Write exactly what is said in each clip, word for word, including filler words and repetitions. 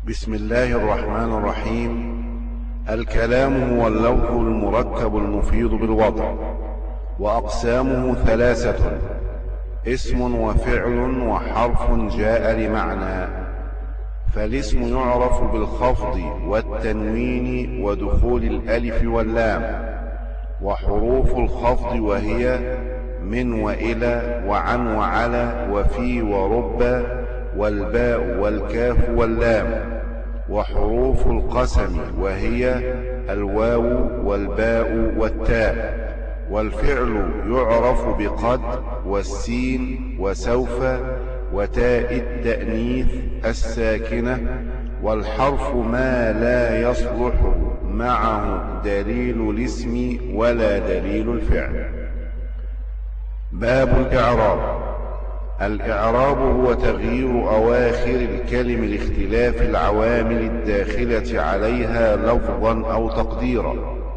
بسم الله الرحمن الرحيم. الكلام هو اللفظ المركب المفيد بالوضع، وأقسامه ثلاثة: اسم وفعل وحرف جاء لمعنى. فالاسم يعرف بالخفض والتنوين ودخول الألف واللام، وحروف الخفض وهي من وإلى وعن وعلى وفي ورب والباء والكاف واللام. وحروف القسم وهي الواو والباء والتاء. والفعل يعرف بقد والسين وسوف وتاء التأنيث الساكنة. والحرف ما لا يصلح معه دليل الاسم ولا دليل الفعل. باب الإعراب. الإعراب هو تغيير أواخر الكلم لاختلاف العوامل الداخلة عليها لفظا أو تقديرا.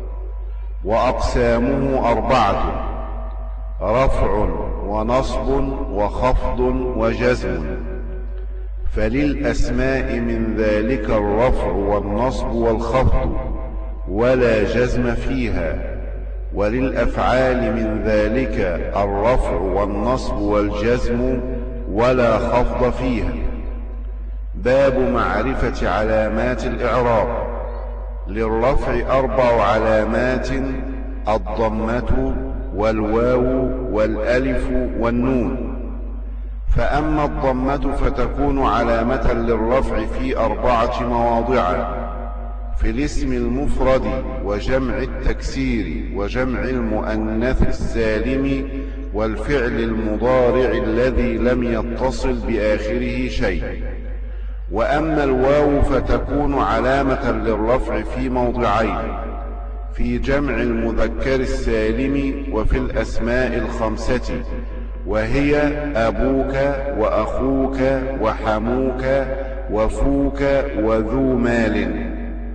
وأقسامه أربعة: رفع ونصب وخفض وجزم. فللأسماء من ذلك الرفع والنصب والخفض ولا جزم فيها، وللأفعال من ذلك الرفع والنصب والجزم ولا خفض فيها. باب معرفة علامات الإعراب. للرفع أربع علامات: الضمة والواو والألف والنون. فأما الضمة فتكون علامة للرفع في أربعة مواضع: في الاسم المفرد وجمع التكسير وجمع المؤنث السالم والفعل المضارع الذي لم يتصل بآخره شيء. وأما الواو فتكون علامة للرفع في موضعين: في جمع المذكر السالم وفي الأسماء الخمسة، وهي أبوك وأخوك وحموك وفوك وذو مال.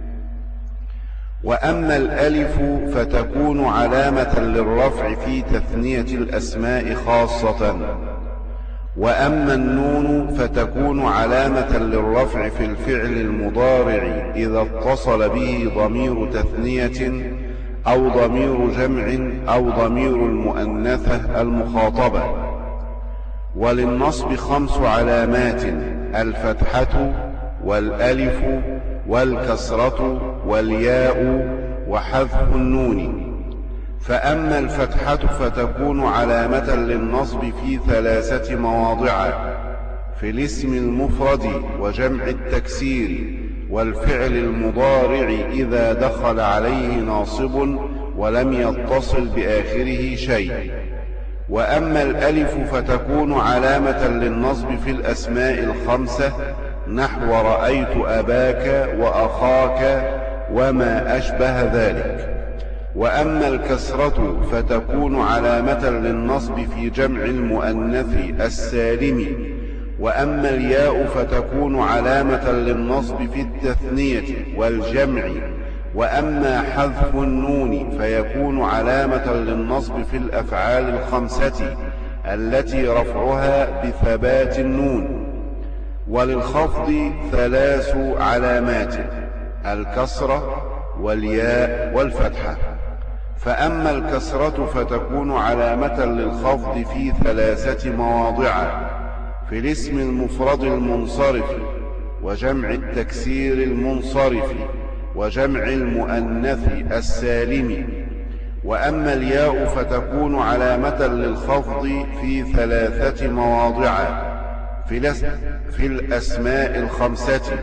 وأما الألف فتكون علامة للرفع في تثنية الأسماء خاصة. وأما النون فتكون علامة للرفع في الفعل المضارع إذا اتصل به ضمير تثنية أو ضمير جمع أو ضمير المؤنثة المخاطبة. وللنصب خمس علامات: الفتحة والألف والكسرة والياء وحذف النون. فأما الفتحة فتكون علامة للنصب في ثلاثة مواضع: في الاسم المفرد وجمع التكسير والفعل المضارع إذا دخل عليه ناصب ولم يتصل بآخره شيء. وأما الألف فتكون علامة للنصب في الأسماء الخمسة، نحو رأيت أباك وأخاك وما أشبه ذلك. وأما الكسرة فتكون علامة للنصب في جمع المؤنث السالم. وأما الياء فتكون علامة للنصب في التثنية والجمع. وأما حذف النون فيكون علامة للنصب في الأفعال الخمسة التي رفعها بثبات النون. وللخفض ثلاث علامات: الكسرة والياء والفتحة. فأما الكسرة فتكون علامة للخفض في ثلاثة مواضع: في الاسم المفرد المنصرف وجمع التكسير المنصرف وجمع المؤنث السالم. وأما الياء فتكون علامة للخفض في ثلاثة مواضع: في الأسماء الخمسة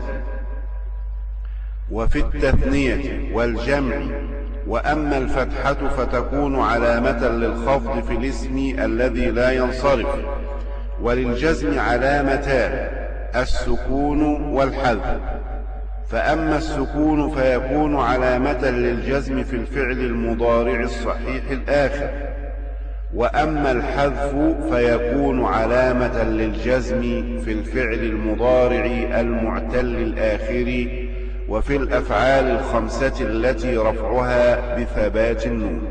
وفي التثنية والجمع. وأما الفتحة فتكون علامة للخفض في الاسم الذي لا ينصرف. وللجزم علامتان: السكون والحذف. فأما السكون فيكون علامة للجزم في الفعل المضارع الصحيح الآخر. وأما الحذف فيكون علامة للجزم في الفعل المضارع المعتل الآخر وفي الأفعال الخمسة التي رفعها بثبات النون.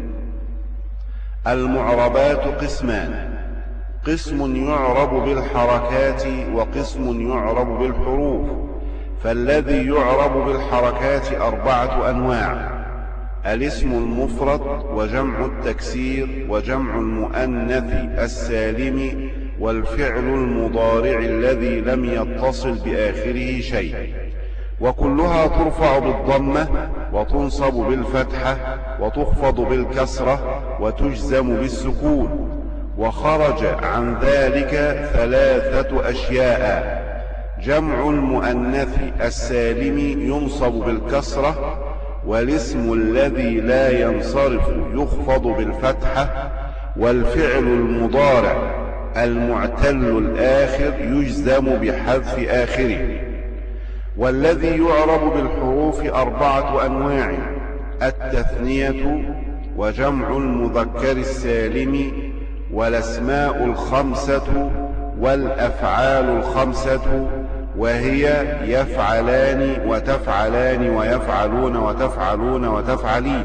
المعربات قسمان: قسم يعرب بالحركات وقسم يعرب بالحروف. فالذي يعرب بالحركات أربعة أنواع: الاسم المفرد، وجمع التكسير، وجمع المؤنث السالم، والفعل المضارع الذي لم يتصل بآخره شيء. وكلها ترفع بالضمة، وتنصب بالفتحة، وتخفض بالكسرة، وتجزم بالسكون. وخرج عن ذلك ثلاثة أشياء: جمع المؤنث السالم ينصب بالكسرة، والاسم الذي لا ينصرف يخفض بالفتحة، والفعل المضارع المعتل الآخر يجزم بحذف آخره. والذي يعرب بالحروف أربعة أنواع: التثنية، وجمع المذكر السالم، والأسماء الخمسة، والأفعال الخمسة، وهي يفعلان وتفعلان ويفعلون وتفعلون وتفعلين.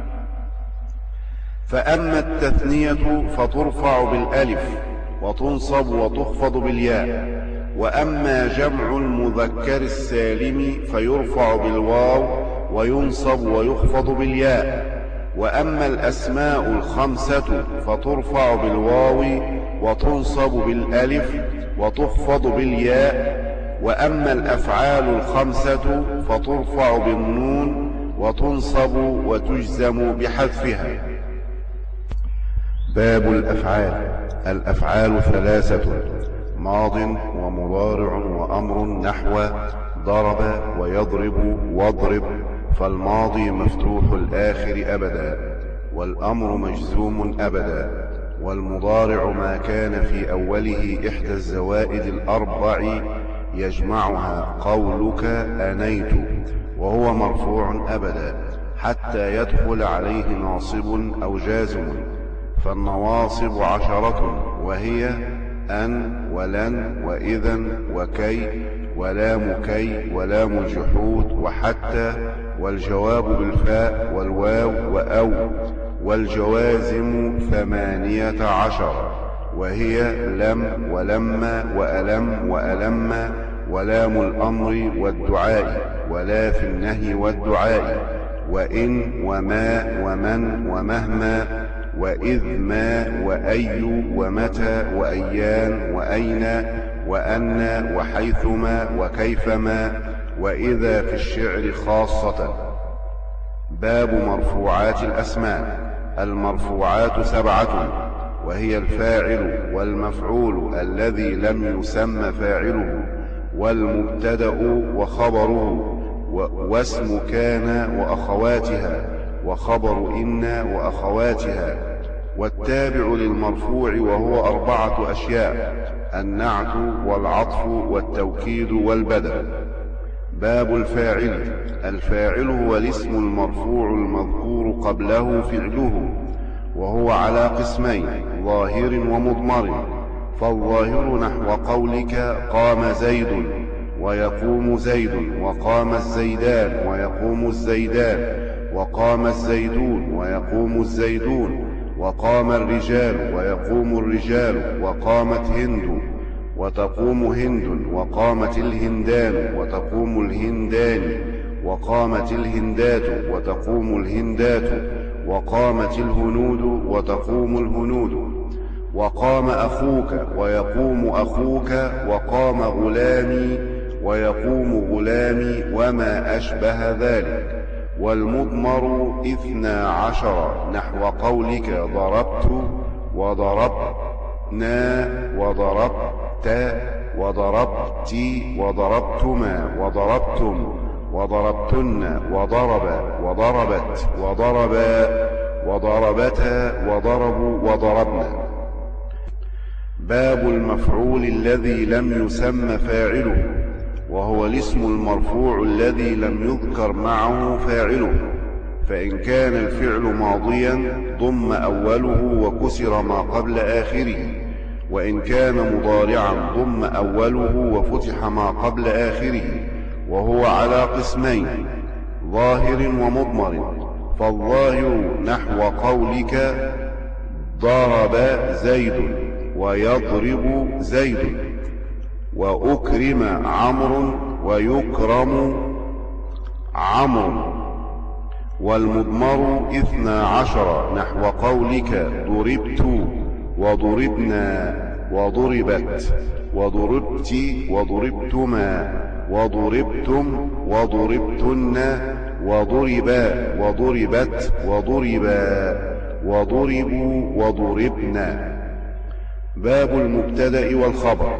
فأما التثنية فترفع بالألف، وتنصب وتخفض بالياء. وأما جمع المذكر السالم فيرفع بالواو، وينصب ويخفض بالياء. وأما الأسماء الخمسة فترفع بالواو، وتنصب بالألف، وتخفض بالياء. وأما الأفعال الخمسة فترفع بالنون، وتنصب وتجزم بحذفها. باب الأفعال. الأفعال ثلاثة: ماض، ومضارع، وأمر، نحو ضرب ويضرب واضرب. فالماضي مفتوح الآخر أبدا، والأمر مجزوم أبدا، والمضارع ما كان في أوله إحدى الزوائد الأربع يجمعها قولك أنيت، وهو مرفوع أبدا حتى يدخل عليه ناصب أو جازم. فالنواصب عشرة، وهي أن، ولن، وإذا، وكي، ولام كي، ولام الجحود، وحتى، والجواب بالفاء، والواو، وأو. والجوازم ثمانية عشر، وهي لم، ولما، وألم، وألم، ولام الأمر والدعاء، ولا في النهي والدعاء، وإن، وما، ومن، ومهما، وإذ، ما، وأي، ومتى، وأيان، وأين، وأن، وحيثما، وكيفما، وإذا في الشعر خاصة. باب مرفوعات الأسماء. المرفوعات سبعة، وهي الفاعل، والمفعول الذي لم يسم فاعله، والمبتدأ وخبره، واسم كان وأخواتها، وخبر إن وأخواتها. والتابع للمرفوع وهو أربعة أشياء: النعت، والعطف، والتوكيد، والبدل. باب الفاعل. الفاعل هو الاسم المرفوع المذكور قبله فعله، وهو على قسمين: ظاهر ومضمر. فالظاهر نحو قولك قام زيد، ويقوم زيد، وقام الزيدان، ويقوم الزيدان، وقام الزيدون، ويقوم الزيدون، وقام الرجال، ويقوم الرجال، وقامت هند، وتقوم هند، وقامت الهندان، وتقوم الهندان، وقامت الهندات، وتقوم الهندات، وقامت الهنود، وتقوم الهنود. وقام أخوك، ويقوم أخوك، وقام غلامي، ويقوم غلامي، وما أشبه ذلك. والمضمر اثنا عشر، نحو قولك ضربت، وضربنا، وضربت، وضربت، وضربتما، وضربتم، وضربتن، وضرب، وضربت، وضربا، وضربتا، وضربوا، وضربنا. باب المفعول الذي لم يسم فاعله، وهو الاسم المرفوع الذي لم يذكر معه فاعله. فإن كان الفعل ماضيا ضم أوله وكسر ما قبل آخره، وإن كان مضارعا ضم أوله وفتح ما قبل آخره، وهو على قسمين: ظاهر ومضمر. فالظاهر نحو قولك ضرب زيد، ويضرب زيد، وأكرم عمرو، ويكرم عمرو. والمضمر اثنا عشر نحو قولك ضربت وضربنا وضربت وضربت وضربتما وضربتم وضربتن وضربا وضربت وضربا وضربوا وضربنا. باب المبتدأ والخبر.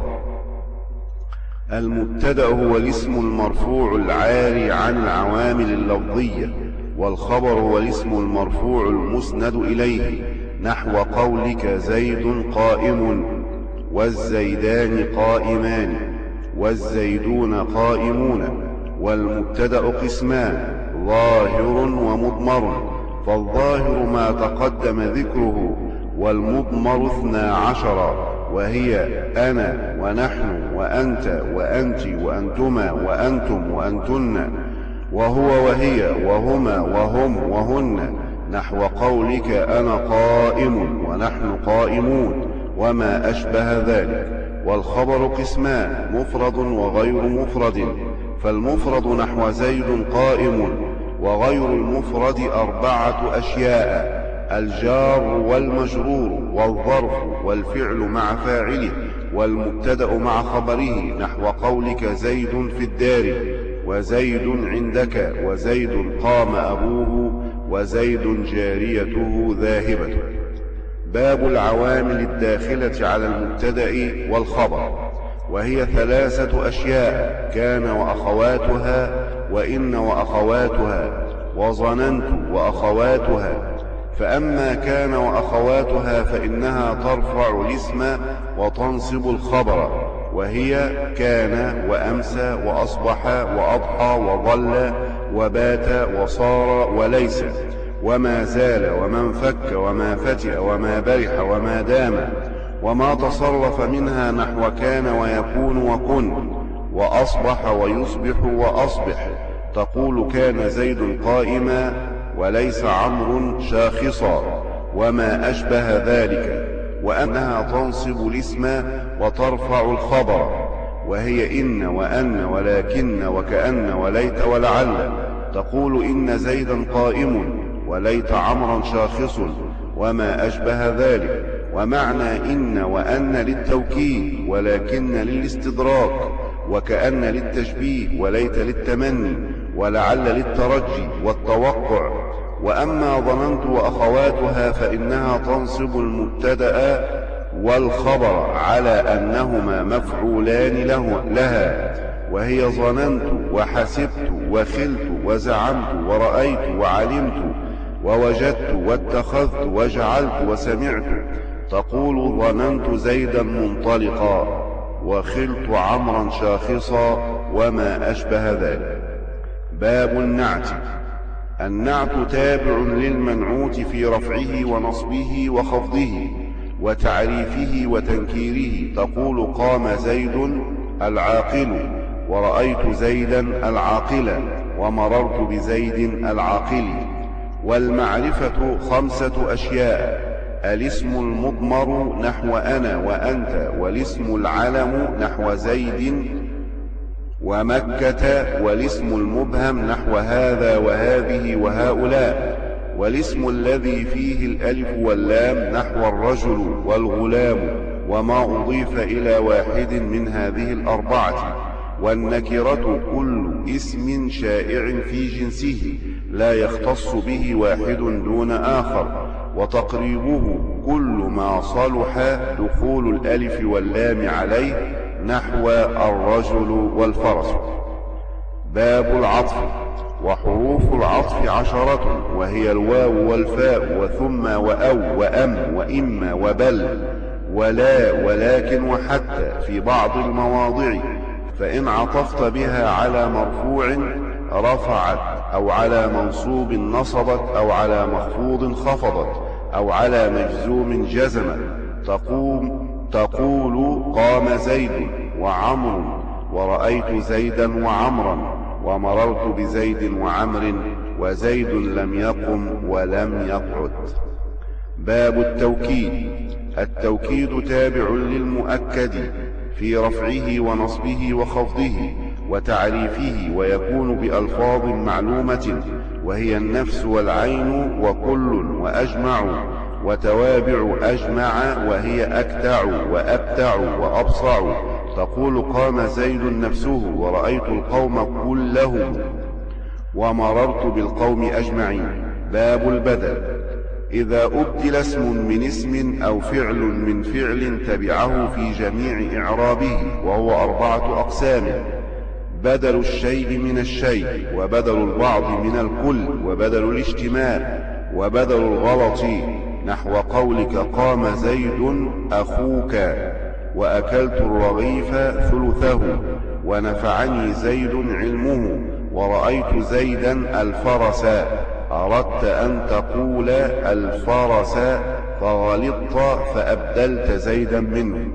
المبتدأ هو الاسم المرفوع العاري عن العوامل اللفظية، والخبر هو الاسم المرفوع المسند إليه، نحو قولك زيد قائم والزيدان قائمان والزيدون قائمون. والمبتدأ قسمان: ظاهر ومضمر، فالظاهر ما تقدم ذكره، والمضمر اثنا عشر وهي أنا ونحن وأنت وأنت وأنتما وأنتم وأنتن، وهو وهي وهما وهم وهن، نحو قولك أنا قائم ونحن قائمون وما أشبه ذلك. والخبر قسمان: مفرد وغير مفرد، فالمفرد نحو زيد قائم، وغير المفرد أربعة أشياء: الجار والمجرور والظرف والفعل مع فاعله والمبتدأ مع خبره، نحو قولك زيد في الدار وزيد عندك وزيد قام أبوه وزيد جاريته ذاهبة. باب العوامل الداخلة على المبتدأ والخبر، وهي ثلاثة أشياء: كان وأخواتها، وإن وأخواتها، وظننت وأخواتها. فأما كان وأخواتها فإنها ترفع الاسم وتنصب الخبر، وهي كان وأمسى وأصبح وأضحى وظل وبات وصار وليس وما زال وما انفك وما فتئ وما برح وما دام، وما تصرف منها نحو كان ويكون وكن وأصبح ويصبح وأصبح. تقول كان زيد قائما وليس عمرو شاخصا وما أشبه ذلك. وأنها تنصب الاسم وترفع الخبر، وهي إن وأن ولكن وكأن وليت ولعل. تقول إن زيدا قائم وليت عمرا شاخص وما أشبه ذلك. ومعنى إن وأن للتوكيد، ولكن للاستدراك، وكأن للتشبيه، وليت للتمني، ولعل للترجي والتوقع. وأما ظننت وأخواتها فإنها تنصب المبتدأ والخبر على أنهما مفعولان له لها، وهي ظننت وحسبت وخلت وزعمت ورأيت وعلمت ووجدت واتخذت وجعلت وسمعت. تقول ظننت زيدا منطلقا وخلت عمرا شاخصا وما أشبه ذلك. باب النعت. النعت تابع للمنعوت في رفعه ونصبه وخفضه وتعريفه وتنكيره. تقول قام زيد العاقل ورأيت زيدا العاقل ومررت بزيد العاقل. والمعرفة خمسة أشياء: الاسم المضمر نحو أنا وأنت، والاسم العلم نحو زيد ومكة، والاسم المبهم نحو هذا وهذه وهؤلاء، والاسم الذي فيه الألف واللام نحو الرجل والغلام وما أضيف إلى واحد من هذه الأربعة. والنكرة كل اسم شائع في جنسه لا يختص به واحد دون آخر. وتقريبه كل ما صلح دخول الألف واللام عليه نحو الرجل والفرس. باب العطف. وحروف العطف عشرة، وهي الواو والفاء وثم وأو وأم وإما وبل ولا ولكن وحتى في بعض المواضع. فإن عطفت بها على مرفوع رفعت، أو على منصوب نصبت، أو على مخفوض خفضت، أو على مجزوم جزمت. تقوم تقول قام زيد وعمر ورأيت زيدا وعمرا ومررت بزيد وعمر وزيد لم يقم ولم يقعد. باب التوكيد. التوكيد تابع للمؤكد في رفعه ونصبه وخفضه، وتعريفه، ويكون بألفاظ معلومة وهي النفس والعين وكل وأجمع، وتوابع أجمع وهي أكتع وأبتع وأبصع. تقول قام زيد نفسه ورأيت القوم كلهم ومررت بالقوم أجمعين. باب البدل. إذا أبدل اسم من اسم أو فعل من فعل تبعه في جميع إعرابه، وهو أربعة أقسام: بدل الشيء من الشيء، وبدل البعض من الكل، وبدل الاجتماع، وبدل الغلط، نحو قولك قام زيد أخوك، وأكلت الرغيف ثلثه، ونفعني زيد علمه، ورأيت زيدا الفرس. أردت أن تقول الفرس فغلطت فأبدلت زيدا منه.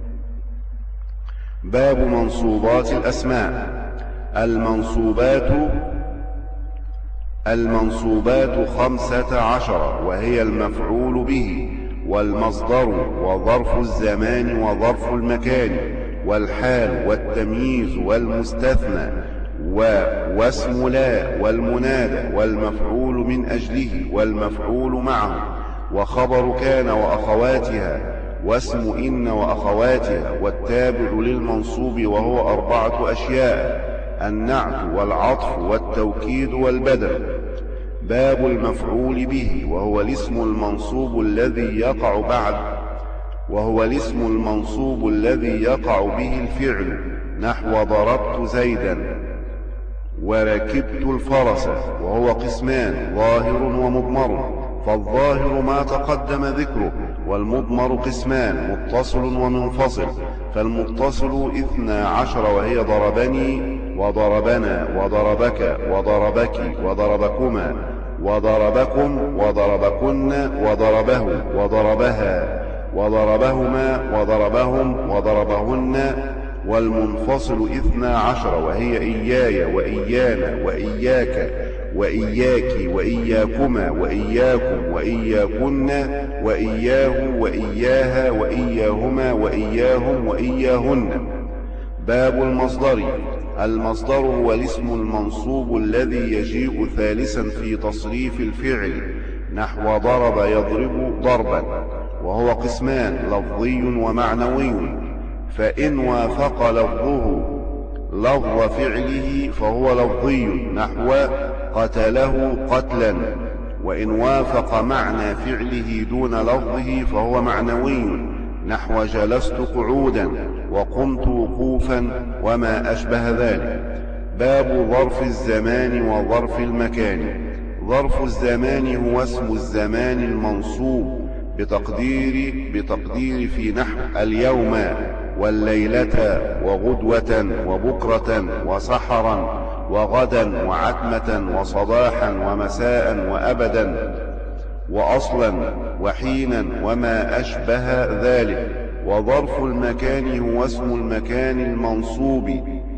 باب منصوبات الأسماء. المنصوبات المنصوبات خمسة عشر، وهي المفعول به، والمصدر، وظرف الزمان وظرف المكان، والحال، والتمييز، والمستثنى، واسم لا، والمنادى، والمفعول من أجله، والمفعول معه، وخبر كان وأخواتها، واسم إن وأخواتها، والتابع للمنصوب وهو أربعة أشياء: النعت والعطف والتوكيد والبدل. باب المفعول به، وهو الاسم المنصوب الذي يقع بعد وهو الاسم المنصوب الذي يقع به الفعل، نحو ضربت زيدا وركبت الفرس. وهو قسمان: ظاهر ومضمر، فالظاهر ما تقدم ذكره، والمضمر قسمان: متصل ومنفصل. فالمتصل اثنا عشر، وهي ضربني وضربنا وضربك وضربك وضربكما وضربكم وضربكن وضربه وضربها وضربهما وضربهم وضربهن. والمنفصل اثنا عشر، وهي إياي وإيانا وإياك وإياك وإياكما وإياكم وإياكن وإياه وإياها وإياهما وإياهم وإياهن. باب المصدر. المصدر هو الاسم المنصوب الذي يجيء ثالثا في تصريف الفعل، نحو ضرب يضرب ضربا. وهو قسمان: لفظي ومعنوي. فإن وافق لفظه لفظ فعله فهو لفظي، نحو قتله قتلا. وإن وافق معنى فعله دون لفظه فهو معنوي، نحو جلست قعودا وقمت وقوفا وما أشبه ذلك. باب ظرف الزمان وظرف المكان. ظرف الزمان هو اسم الزمان المنصوب بتقدير بتقدير في نحو اليوم والليلة وغدوة وبكرة وسحرا وغدا وعتمة وصباحا ومساء وأبدا وأصلا وحينا وما أشبه ذلك. وظرف المكان هو اسم المكان المنصوب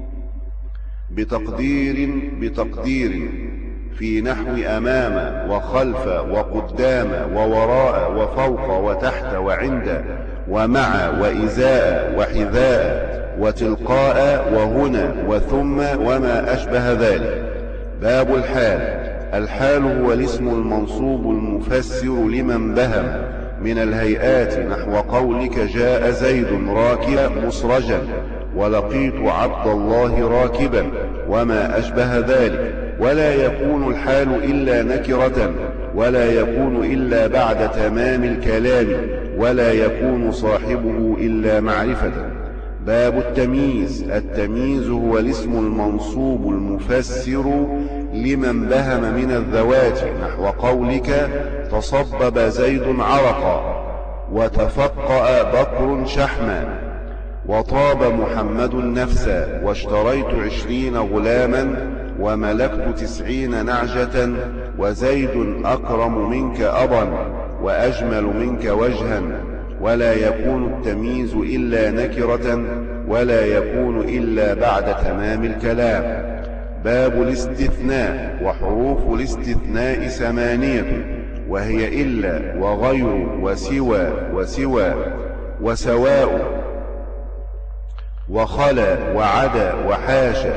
بتقدير بتقدير في نحو أمام وخلف وقدام ووراء وفوق وتحت وعند ومع وإزاء وحذاء وتلقاء وهنا وثم وما أشبه ذلك. باب الحال. الحال هو الاسم المنصوب المفسر لمن بهم من الهيئات، نحو قولك جاء زيد راكبا مسرجا، ولقيت عبد الله راكبا وما أشبه ذلك. ولا يكون الحال إلا نكرة، ولا يكون إلا بعد تمام الكلام، ولا يكون صاحبه إلا معرفة. باب التمييز. التمييز هو الاسم المنصوب المفسر لمن بهم من الذوات، نحو قولك تصبب زيد عرقا، وتفقأ بكر شحما، وطاب محمد نفسا، واشتريت عشرين غلاما، وملكت تسعين نعجة، وزيد أكرم منك أبا، وأجمل منك وجها. ولا يكون التمييز إلا نكرة، ولا يكون إلا بعد تمام الكلام. باب الاستثناء. وحروف الاستثناء ثمانية، وهي إلا وغير وسوى وسوى وسواء وخلا وعدا وحاشا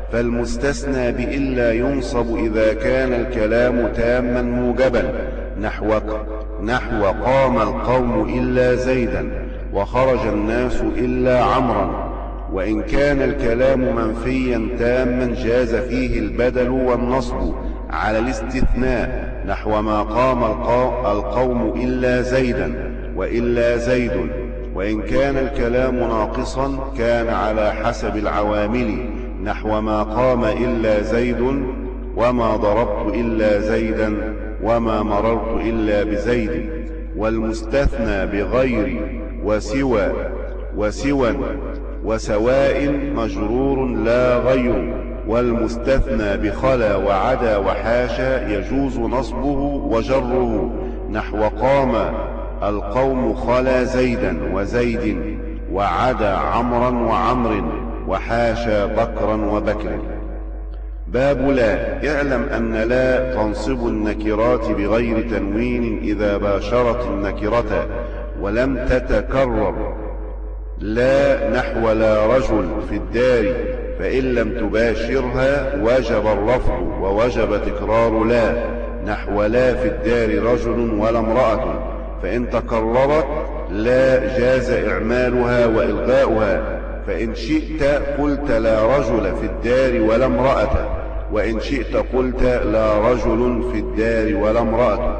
فالمستثنى بإلا ينصب إذا كان الكلام تاما موجبا، نحو نحو قام القوم إلا زيدا، وخرج الناس إلا عمرا. وإن كان الكلام منفيا تاما جاز فيه البدل والنصب على الاستثناء، نحو ما قام القوم إلا زيدا وإلا زيد. وإن كان الكلام ناقصا كان على حسب العوامل، نحو ما قام إلا زيد، وما ضربت إلا زيدا، وما مررت إلا بزيد. والمستثنى بغير وسوى وسوى وسواء مجرور لا غير. والمستثنى بخلا وعدا وحاشا يجوز نصبه وجره، نحو قام القوم خلا زيدا وزيد، وعدا عمرا وعمر، وحاشا بكرا وبكر. باب لا. اعلم أن لا تنصب النكرات بغير تنوين إذا باشرت النكرة ولم تتكرر. لا نحو لا رجل في الدار، فإن لم تباشرها وجب الرفع ووجب تكرار لا، نحو لا في الدار رجل ولا امرأة، فإن تكررت لا جاز إعمالها وإلغاؤها. فإن شئت قلت لا رجل في الدار ولا امرأة، وإن شئت قلت لا رجل في الدار ولا امرأة.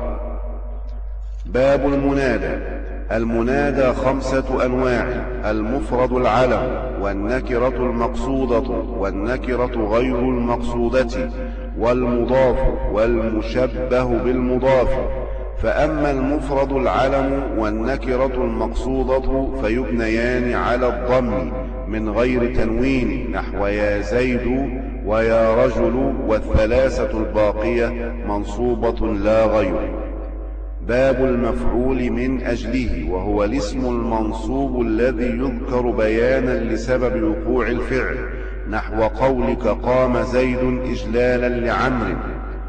باب المنادى. المنادى خمسة أنواع: المفرد العلم، والنكرة المقصودة، والنكرة غير المقصودة، والمضاف، والمشبه بالمضاف. فأما المفرد العلم والنكرة المقصودة فيبنيان على الضم من غير تنوين، نحو يا زيد ويا رجل، والثلاثة الباقية منصوبة لا غير. باب المفعول من أجله، وهو الاسم المنصوب الذي يذكر بيانا لسبب وقوع الفعل، نحو قولك قام زيد إجلالا لعمر،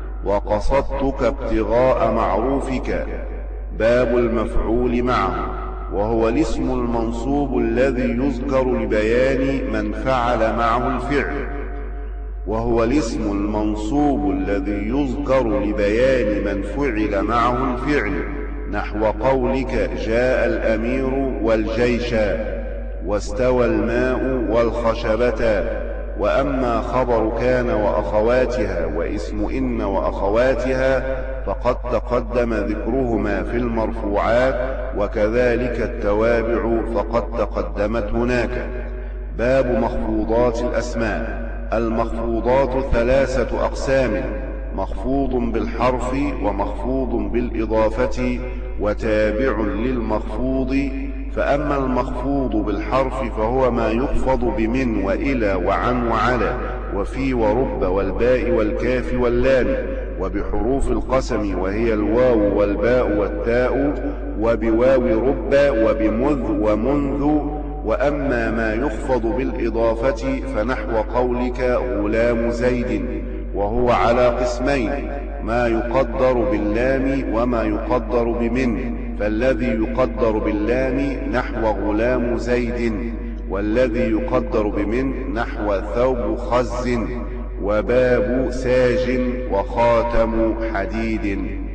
وقصدتك ابتغاء معروفك. باب المفعول معه، وهو الاسم المنصوب الذي يذكر لبيان من فعل معه الفعل، وهو الاسم المنصوب الذي يذكر لبيان من فعل معه الفعل، نحو قولك جاء الأمير والجيش، واستوى الماء والخشبة. وأما خبر كان وأخواتها واسم إن وأخواتها فقد تقدم ذكرهما في المرفوعات، وكذلك التوابع فقد تقدمت هناك. باب مخفوضات الأسماء. المخفوضات ثلاثة أقسام: مخفوض بالحرف، ومخفوض بالإضافة، وتابع للمخفوض. فأما المخفوض بالحرف فهو ما يخفض بمن وإلى وعن وعلى وفي ورب والباء والكاف واللام، وبحروف القسم وهي الواو والباء والتاء، وبواو رب وبمذ ومنذ. وأما ما يخفض بالإضافة فنحو قولك غلام زيد، وهو على قسمين: ما يقدر باللام وما يقدر بمن. فالذي يقدر باللام نحو غلام زيد، والذي يقدر بمن نحو ثوب خز، وباب ساج، وخاتم حديد.